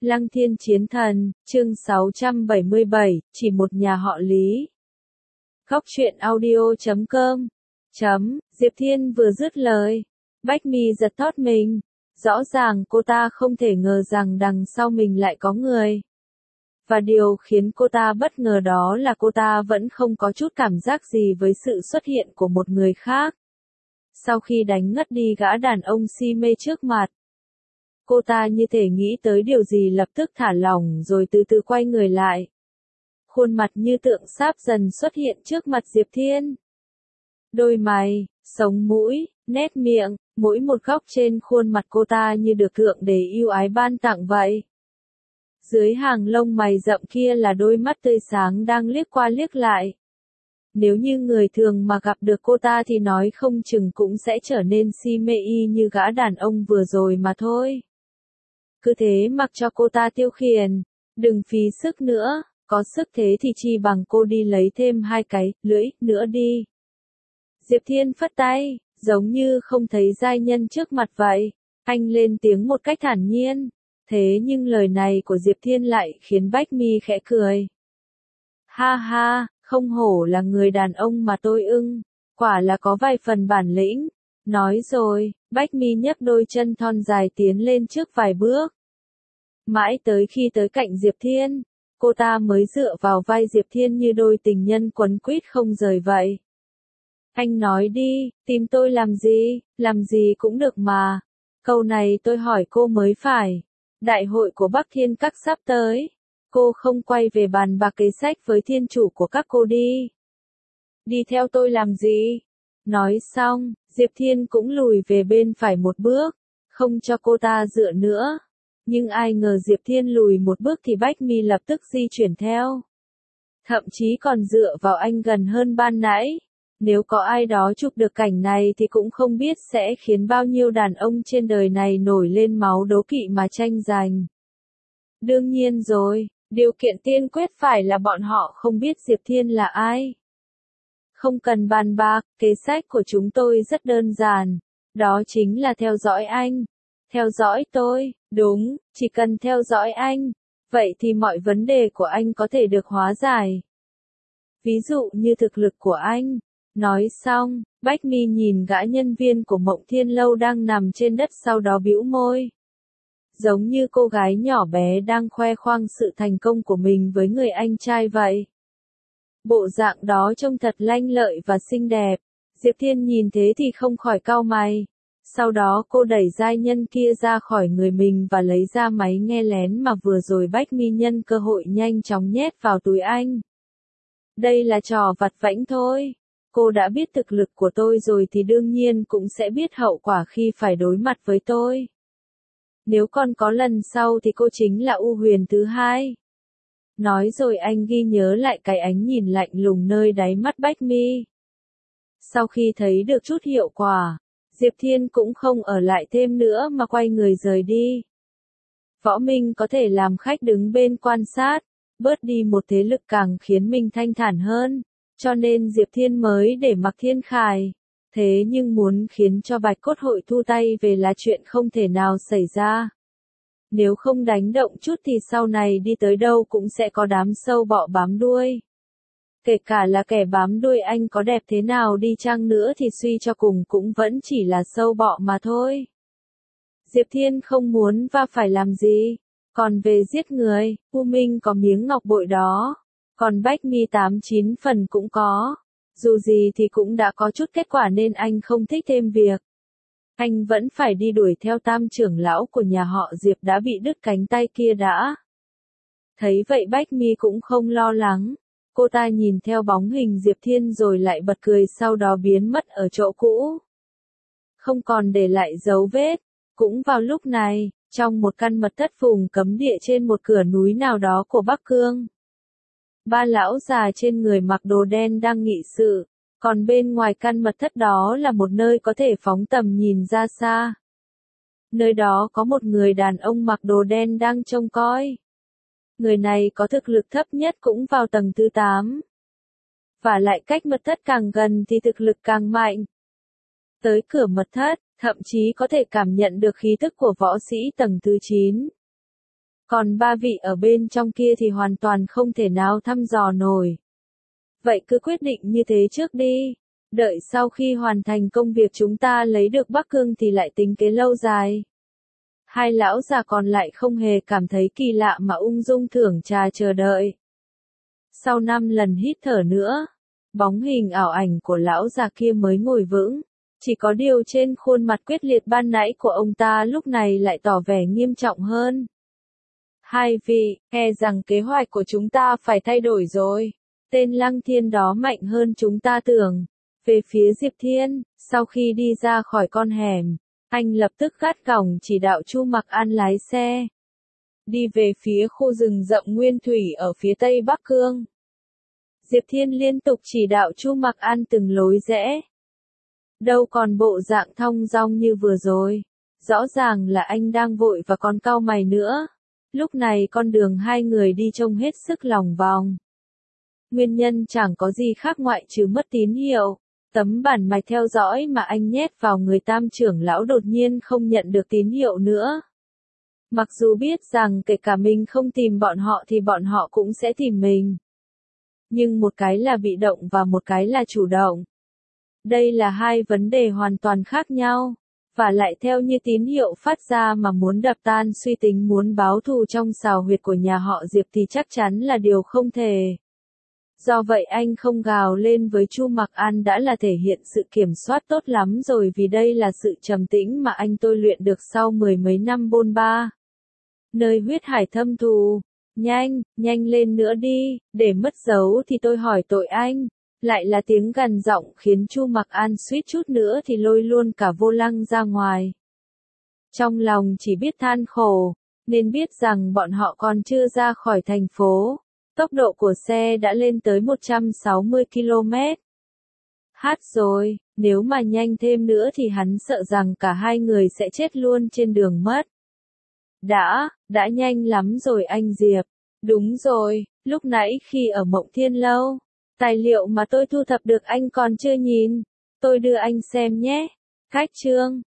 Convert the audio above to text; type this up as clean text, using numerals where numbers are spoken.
Lăng Thiên Chiến Thần, chương 677, chỉ một nhà họ Lý. Góc truyện audio.com. Diệp Thiên vừa dứt lời, Bách Mi giật thót mình. Rõ ràng cô ta không thể ngờ rằng đằng sau mình lại có người. Và điều khiến cô ta bất ngờ đó là cô ta vẫn không có chút cảm giác gì với sự xuất hiện của một người khác. Sau khi đánh ngất đi gã đàn ông si mê trước mặt, cô ta như thể nghĩ tới điều gì lập tức thả lỏng rồi từ từ quay người lại. Khuôn mặt như tượng sáp dần xuất hiện trước mặt Diệp Thiên. Đôi mày, sống mũi, nét miệng, mỗi một góc trên khuôn mặt cô ta như được Thượng Đế yêu ái ban tặng vậy. Dưới hàng lông mày rậm kia là đôi mắt tươi sáng đang liếc qua liếc lại. Nếu như người thường mà gặp được cô ta thì nói không chừng cũng sẽ trở nên si mê y như gã đàn ông vừa rồi mà thôi. Cứ thế mặc cho cô ta tiêu khiển, đừng phí sức nữa, có sức thế thì chi bằng cô đi lấy thêm 2 cái lưỡi nữa đi. Diệp Thiên phất tay, giống như không thấy giai nhân trước mặt vậy, anh lên tiếng một cách thản nhiên. Thế nhưng lời này của Diệp Thiên lại khiến Bách Mi khẽ cười. Ha ha, không hổ là người đàn ông mà tôi ưng, quả là có vài phần bản lĩnh. Nói rồi, Bách Mi nhấc đôi chân thon dài tiến lên trước vài bước. Mãi tới khi tới cạnh Diệp Thiên, cô ta mới dựa vào vai Diệp Thiên như đôi tình nhân quấn quýt không rời vậy. Anh nói đi, tìm tôi làm gì cũng được mà. Câu này tôi hỏi cô mới phải. Đại hội của Bắc Thiên Các sắp tới. Cô không quay về bàn bạc kế sách với thiên chủ của các cô đi. Đi theo tôi làm gì? Nói xong, Diệp Thiên cũng lùi về bên phải một bước, không cho cô ta dựa nữa. Nhưng ai ngờ Diệp Thiên lùi một bước thì Bách Mi lập tức di chuyển theo. Thậm chí còn dựa vào anh gần hơn ban nãy. Nếu có ai đó chụp được cảnh này thì cũng không biết sẽ khiến bao nhiêu đàn ông trên đời này nổi lên máu đố kỵ mà tranh giành. Đương nhiên rồi, điều kiện tiên quyết phải là bọn họ không biết Diệp Thiên là ai. Không cần bàn bạc, kế sách của chúng tôi rất đơn giản. Đó chính là theo dõi anh. Theo dõi tôi, đúng, chỉ cần theo dõi anh. Vậy thì mọi vấn đề của anh có thể được hóa giải. Ví dụ như thực lực của anh. Nói xong, Bách Mi nhìn gã nhân viên của Mộng Thiên Lâu đang nằm trên đất sau đó bĩu môi. Giống như cô gái nhỏ bé đang khoe khoang sự thành công của mình với người anh trai vậy. Bộ dạng đó trông thật lanh lợi và xinh đẹp. Diệp Thiên nhìn thế thì không khỏi cau mày. Sau đó cô đẩy giai nhân kia ra khỏi người mình và lấy ra máy nghe lén mà vừa rồi Bách Mi nhân cơ hội nhanh chóng nhét vào túi anh. Đây là trò vặt vãnh thôi. Cô đã biết thực lực của tôi rồi thì đương nhiên cũng sẽ biết hậu quả khi phải đối mặt với tôi. Nếu còn có lần sau thì cô chính là U Huyền thứ hai. Nói rồi anh ghi nhớ lại cái ánh nhìn lạnh lùng nơi đáy mắt Bách Mi. Sau khi thấy được chút hiệu quả, Diệp Thiên cũng không ở lại thêm nữa mà quay người rời đi. Võ Minh có thể làm khách đứng bên quan sát, bớt đi một thế lực càng khiến mình thanh thản hơn. Cho nên Diệp Thiên mới để mặc Thiên Khải. Thế nhưng muốn khiến cho Bạch Cốt Hội thu tay về là chuyện không thể nào xảy ra. Nếu không đánh động chút thì sau này đi tới đâu cũng sẽ có đám sâu bọ bám đuôi. Kể cả là kẻ bám đuôi anh có đẹp thế nào đi chăng nữa thì suy cho cùng cũng vẫn chỉ là sâu bọ mà thôi. Diệp Thiên không muốn và phải làm gì. Còn về giết người, U Minh có miếng ngọc bội đó. Còn Bách Mi 8-9 phần cũng có. Dù gì thì cũng đã có chút kết quả nên anh không thích thêm việc. Anh vẫn phải đi đuổi theo tam trưởng lão của nhà họ Diệp đã bị đứt cánh tay kia đã. Thấy vậy Bách Mi cũng không lo lắng. Cô ta nhìn theo bóng hình Diệp Thiên rồi lại bật cười sau đó biến mất ở chỗ cũ. Không còn để lại dấu vết. Cũng vào lúc này, trong một căn mật thất vùng cấm địa trên một cửa núi nào đó của Bắc Cương. 3 lão già trên người mặc đồ đen đang nghị sự, còn bên ngoài căn mật thất đó là một nơi có thể phóng tầm nhìn ra xa. Nơi đó có một người đàn ông mặc đồ đen đang trông coi. Người này có thực lực thấp nhất cũng vào tầng thứ 8. Và lại cách mật thất càng gần thì thực lực càng mạnh. Tới cửa mật thất, thậm chí có thể cảm nhận được khí tức của võ sĩ tầng thứ 9. Còn ba vị ở bên trong kia thì hoàn toàn không thể nào thăm dò nổi. Vậy cứ quyết định như thế trước đi. Đợi sau khi hoàn thành công việc chúng ta lấy được Bắc Cương thì lại tính kế lâu dài. Hai lão già còn lại không hề cảm thấy kỳ lạ mà ung dung thưởng trà chờ đợi. Sau 5 lần hít thở nữa, bóng hình ảo ảnh của lão già kia mới ngồi vững. Chỉ có điều trên khuôn mặt quyết liệt ban nãy của ông ta lúc này lại tỏ vẻ nghiêm trọng hơn. Hai vị, e rằng kế hoạch của chúng ta phải thay đổi rồi. Tên Lăng Thiên đó mạnh hơn chúng ta tưởng. Về phía Diệp Thiên, sau khi đi ra khỏi con hẻm, anh lập tức gắt gỏng chỉ đạo Chu Mặc An lái xe. Đi về phía khu rừng rậm nguyên thủy ở phía tây Bắc Cương. Diệp Thiên liên tục chỉ đạo Chu Mặc An từng lối rẽ. Đâu còn bộ dạng thong dong như vừa rồi. Rõ ràng là anh đang vội và còn cau mày nữa. Lúc này con đường hai người đi trông hết sức lòng vòng. Nguyên nhân chẳng có gì khác ngoại trừ mất tín hiệu. Tấm bản mạch theo dõi mà anh nhét vào người Tam trưởng lão đột nhiên không nhận được tín hiệu nữa. Mặc dù biết rằng kể cả mình không tìm bọn họ thì bọn họ cũng sẽ tìm mình. Nhưng một cái là bị động và một cái là chủ động. Đây là hai vấn đề hoàn toàn khác nhau. Và lại theo như tín hiệu phát ra mà muốn đập tan suy tính muốn báo thù trong xào huyệt của nhà họ Diệp thì chắc chắn là điều không thể. Do vậy anh không gào lên với Chu Mặc An đã là thể hiện sự kiểm soát tốt lắm rồi vì đây là sự trầm tĩnh mà anh tôi luyện được sau mười mấy năm bôn ba. Nơi huyết hải thâm thù. Nhanh lên nữa đi, để mất dấu thì tôi hỏi tội anh. Lại là tiếng gằn giọng khiến Chu Mặc An suýt chút nữa thì lôi luôn cả vô lăng ra ngoài. Trong lòng chỉ biết than khổ, nên biết rằng bọn họ còn chưa ra khỏi thành phố. Tốc độ của xe đã lên tới 160 km. Hát rồi, nếu mà nhanh thêm nữa thì hắn sợ rằng cả hai người sẽ chết luôn trên đường mất. Đã nhanh lắm rồi anh Diệp. Đúng rồi, lúc nãy khi ở Mộng Thiên Lâu, tài liệu mà tôi thu thập được anh còn chưa nhìn. Tôi đưa anh xem nhé. Cách chương